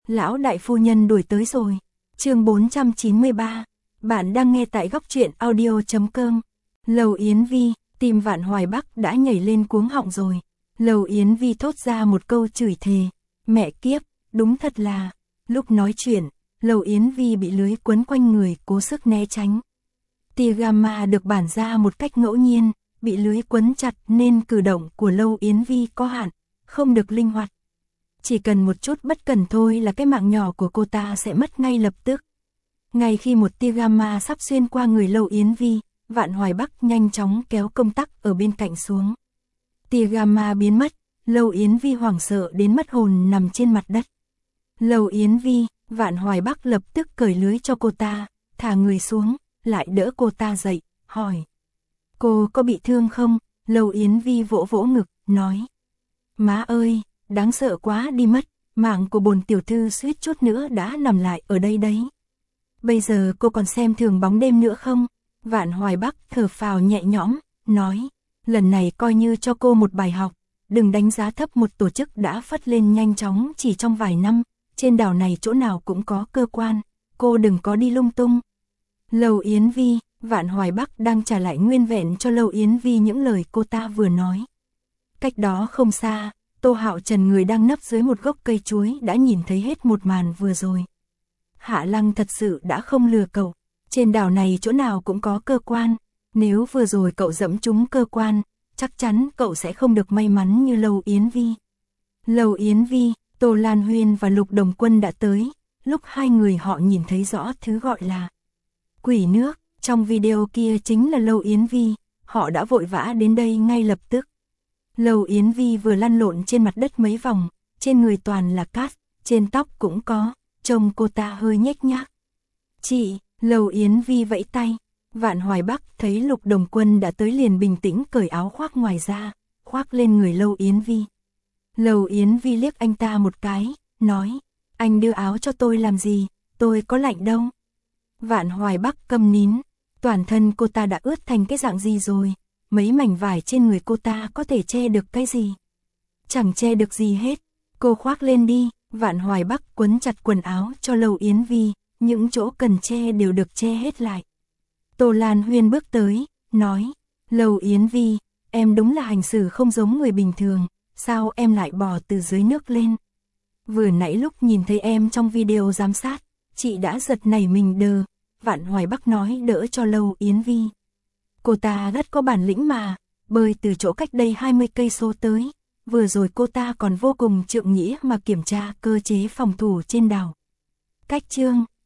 Lão đại phu nhân đuổi tới rồi. Chương 493. Bạn đang nghe tại góc truyện audio.com. Lầu Yến Vi, tim Vạn Hoài Bắc đã nhảy lên cuống họng rồi. Lầu Yến Vi thốt ra một câu chửi thề. Mẹ kiếp, đúng thật là. Lúc nói chuyện, Lầu Yến Vi bị lưới quấn quanh người, cố sức né tránh. Tia gamma được bản ra một cách ngẫu nhiên, bị lưới quấn chặt nên cử động của Lầu Yến Vi có hạn, không được linh hoạt. Chỉ cần một chút bất cẩn thôi là cái mạng nhỏ của cô ta sẽ mất ngay lập tức. Ngay khi một tia gamma sắp xuyên qua người Lầu Yến Vi, Vạn Hoài Bắc nhanh chóng kéo công tắc ở bên cạnh xuống. Tia gamma biến mất, Lầu Yến Vi hoảng sợ đến mất hồn nằm trên mặt đất. Lầu Yến Vi, Vạn Hoài Bắc lập tức cởi lưới cho cô ta, thả người xuống, lại đỡ cô ta dậy, hỏi. Cô có bị thương không? Lầu Yến Vi vỗ vỗ ngực, nói. Má ơi, đáng sợ quá đi mất, mạng của bồn tiểu thư suýt chút nữa đã nằm lại ở đây đấy. Bây giờ cô còn xem thường bóng đêm nữa không? Vạn Hoài Bắc thở phào nhẹ nhõm, nói. Lần này coi như cho cô một bài học, đừng đánh giá thấp một tổ chức đã phất lên nhanh chóng chỉ trong vài năm. Trên đảo này chỗ nào cũng có cơ quan, cô đừng có đi lung tung. Lầu Yến Vi, Vạn Hoài Bắc đang trả lại nguyên vẹn cho Lầu Yến Vi những lời cô ta vừa nói. Cách đó không xa, Tô Hạo Trần người đang nấp dưới một gốc cây chuối đã nhìn thấy hết một màn vừa rồi. Hạ Lăng thật sự đã không lừa cậu, trên đảo này chỗ nào cũng có cơ quan, nếu vừa rồi cậu dẫm trúng cơ quan, chắc chắn cậu sẽ không được may mắn như Lầu Yến Vi. Lầu Yến Vi, Tô Lan Huyên và Lục Đồng Quân đã tới, lúc hai người họ nhìn thấy rõ thứ gọi là quỷ nước, trong video kia chính là Lầu Yến Vi, họ đã vội vã đến đây ngay lập tức. Lầu Yến Vi vừa lăn lộn trên mặt đất mấy vòng, trên người toàn là cát, trên tóc cũng có, trông cô ta hơi nhếch nhác. Chị, Lầu Yến Vi vẫy tay, Vạn Hoài Bắc thấy Lục Đồng Quân đã tới liền bình tĩnh cởi áo khoác ngoài ra, khoác lên người Lầu Yến Vi. Lầu Yến Vi liếc anh ta một cái, nói, anh đưa áo cho tôi làm gì, tôi có lạnh đâu. Vạn Hoài Bắc câm nín, toàn thân cô ta đã ướt thành cái dạng gì rồi, mấy mảnh vải trên người cô ta có thể che được cái gì. Chẳng che được gì hết, cô khoác lên đi, Vạn Hoài Bắc quấn chặt quần áo cho Lầu Yến Vi, những chỗ cần che đều được che hết lại. Tô Lan Huyên bước tới, nói, Lầu Yến Vi, em đúng là hành xử không giống người bình thường. Sao em lại bò từ dưới nước lên? Vừa nãy lúc nhìn thấy em trong video giám sát, chị đã giật nảy mình đờ, Vạn Hoài Bắc nói đỡ cho Lầu Yến Vi. Cô ta rất có bản lĩnh mà, bơi từ chỗ cách đây 20 cây số tới, vừa rồi cô ta còn vô cùng trượng nghĩa mà kiểm tra cơ chế phòng thủ trên đảo. Cách chương